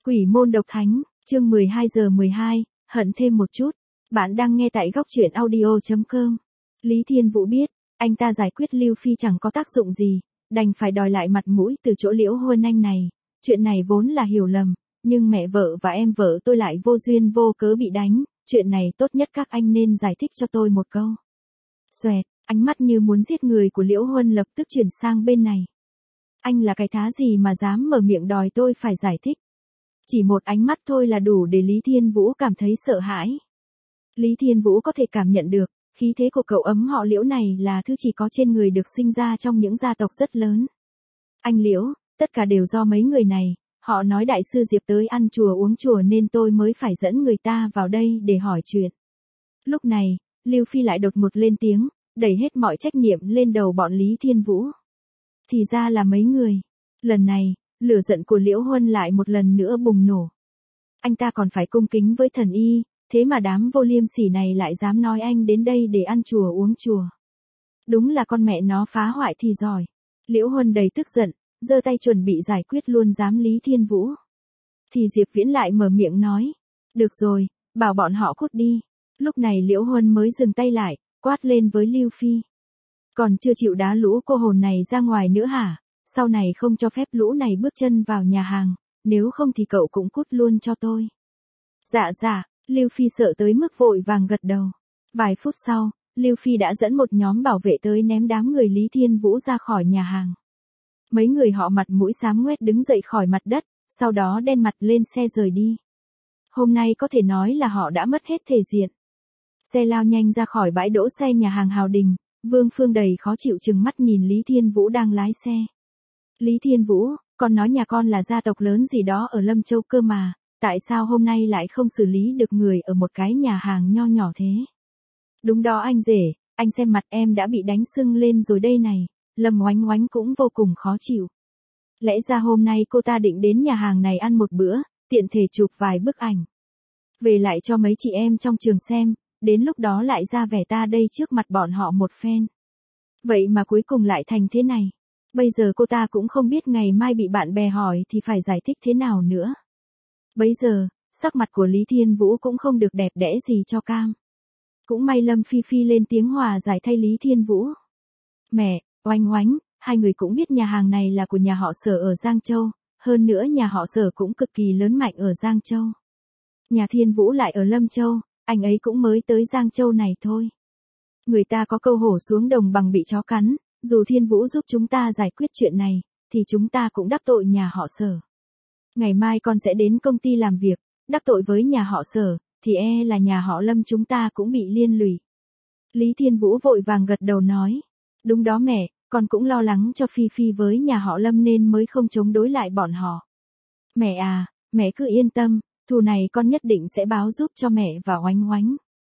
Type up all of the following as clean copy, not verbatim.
Quỷ môn độc thánh, chương 12:12, hận thêm một chút. Bạn đang nghe tại góc truyện audio.com. Lý Thiên Vũ biết, anh ta giải quyết Lưu Phi chẳng có tác dụng gì, đành phải đòi lại mặt mũi từ chỗ Liễu Huân Anh này. Chuyện này vốn là hiểu lầm, nhưng mẹ vợ và em vợ tôi lại vô duyên vô cớ bị đánh, chuyện này tốt nhất các anh nên giải thích cho tôi một câu. Xoẹt, ánh mắt như muốn giết người của Liễu Huân lập tức chuyển sang bên này. Anh là cái thá gì mà dám mở miệng đòi tôi phải giải thích? Chỉ một ánh mắt thôi là đủ để Lý Thiên Vũ cảm thấy sợ hãi. Lý Thiên Vũ có thể cảm nhận được, khí thế của cậu ấm họ Liễu này là thứ chỉ có trên người được sinh ra trong những gia tộc rất lớn. Anh Liễu, tất cả đều do mấy người này, họ nói đại sư Diệp tới ăn chùa uống chùa nên tôi mới phải dẫn người ta vào đây để hỏi chuyện. Lúc này, Lưu Phi lại đột ngột lên tiếng, đẩy hết mọi trách nhiệm lên đầu bọn Lý Thiên Vũ. Thì ra là mấy người. Lần này, lửa giận của Liễu Huân lại một lần nữa bùng nổ. Anh ta còn phải cung kính với thần y, thế mà đám vô liêm sỉ này lại dám nói anh đến đây để ăn chùa uống chùa. Đúng là con mẹ nó phá hoại thì giỏi. Liễu Huân đầy tức giận, giơ tay chuẩn bị giải quyết luôn dám Lý Thiên Vũ. Thì Diệp Viễn lại mở miệng nói. Được rồi, bảo bọn họ cút đi. Lúc này Liễu Huân mới dừng tay lại, quát lên với Lưu Phi. Còn chưa chịu đá lũ cô hồn này ra ngoài nữa hả? Sau này không cho phép lũ này bước chân vào nhà hàng, nếu không thì cậu cũng cút luôn cho tôi. Dạ, Lưu Phi sợ tới mức vội vàng gật đầu. Vài phút sau, Lưu Phi đã dẫn một nhóm bảo vệ tới ném đám người Lý Thiên Vũ ra khỏi nhà hàng. Mấy người họ mặt mũi xám ngoét đứng dậy khỏi mặt đất, sau đó đen mặt lên xe rời đi. Hôm nay có thể nói là họ đã mất hết thể diện. Xe lao nhanh ra khỏi bãi đỗ xe nhà hàng Hào Đình, Vương Phương đầy khó chịu trừng mắt nhìn Lý Thiên Vũ đang lái xe. Lý Thiên Vũ, con nói nhà con là gia tộc lớn gì đó ở Lâm Châu cơ mà, tại sao hôm nay lại không xử lý được người ở một cái nhà hàng nho nhỏ thế? Đúng đó anh rể, anh xem mặt em đã bị đánh sưng lên rồi đây này, Lâm Oánh Oánh cũng vô cùng khó chịu. Lẽ ra hôm nay cô ta định đến nhà hàng này ăn một bữa, tiện thể chụp vài bức ảnh. Về lại cho mấy chị em trong trường xem, đến lúc đó lại ra vẻ ta đây trước mặt bọn họ một phen. Vậy mà cuối cùng lại thành thế này. Bây giờ cô ta cũng không biết ngày mai bị bạn bè hỏi thì phải giải thích thế nào nữa. Bấy giờ, sắc mặt của Lý Thiên Vũ cũng không được đẹp đẽ gì cho cam. Cũng may Lâm Phi Phi lên tiếng hòa giải thay Lý Thiên Vũ. Mẹ, Oánh Oánh, hai người cũng biết nhà hàng này là của nhà họ Sở ở Giang Châu, hơn nữa nhà họ Sở cũng cực kỳ lớn mạnh ở Giang Châu. Nhà Thiên Vũ lại ở Lâm Châu, anh ấy cũng mới tới Giang Châu này thôi. Người ta có câu hổ xuống đồng bằng bị chó cắn, dù Thiên Vũ giúp chúng ta giải quyết chuyện này, thì chúng ta cũng đắc tội nhà họ Sở. Ngày mai con sẽ đến công ty làm việc, đắc tội với nhà họ Sở, thì là nhà họ Lâm chúng ta cũng bị liên lụy. Lý Thiên Vũ vội vàng gật đầu nói. Đúng đó mẹ, con cũng lo lắng cho Phi Phi với nhà họ Lâm nên mới không chống đối lại bọn họ. Mẹ à, mẹ cứ yên tâm, thù này con nhất định sẽ báo giúp cho mẹ và Oánh Oánh.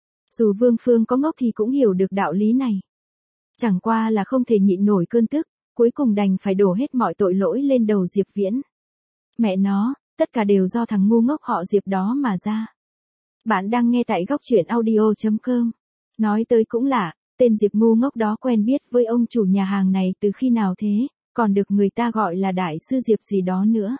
Dù Vương Phương có ngốc thì cũng hiểu được đạo lý này. Chẳng qua là không thể nhịn nổi cơn tức, cuối cùng đành phải đổ hết mọi tội lỗi lên đầu Diệp Viễn. Mẹ nó, tất cả đều do thằng ngu ngốc họ Diệp đó mà ra. Bạn đang nghe tại góc truyện audio.com. Nói tới cũng lạ, tên Diệp ngu ngốc đó quen biết với ông chủ nhà hàng này từ khi nào thế, còn được người ta gọi là đại sư Diệp gì đó nữa.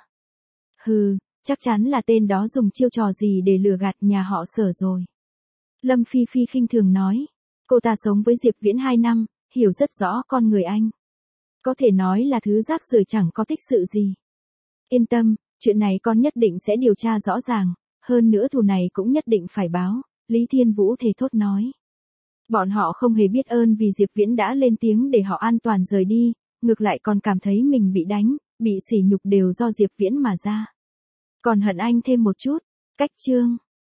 Hừ, chắc chắn là tên đó dùng chiêu trò gì để lừa gạt nhà họ Sở rồi. Lâm Phi Phi khinh thường nói. Cô ta sống với Diệp Viễn 2 năm, hiểu rất rõ con người anh. Có thể nói là thứ rác rưởi chẳng có tích sự gì. Yên tâm, chuyện này con nhất định sẽ điều tra rõ ràng, hơn nữa thù này cũng nhất định phải báo, Lý Thiên Vũ thề thốt nói. Bọn họ không hề biết ơn vì Diệp Viễn đã lên tiếng để họ an toàn rời đi, ngược lại còn cảm thấy mình bị đánh, bị sỉ nhục đều do Diệp Viễn mà ra. Còn hận anh thêm một chút. Cách chương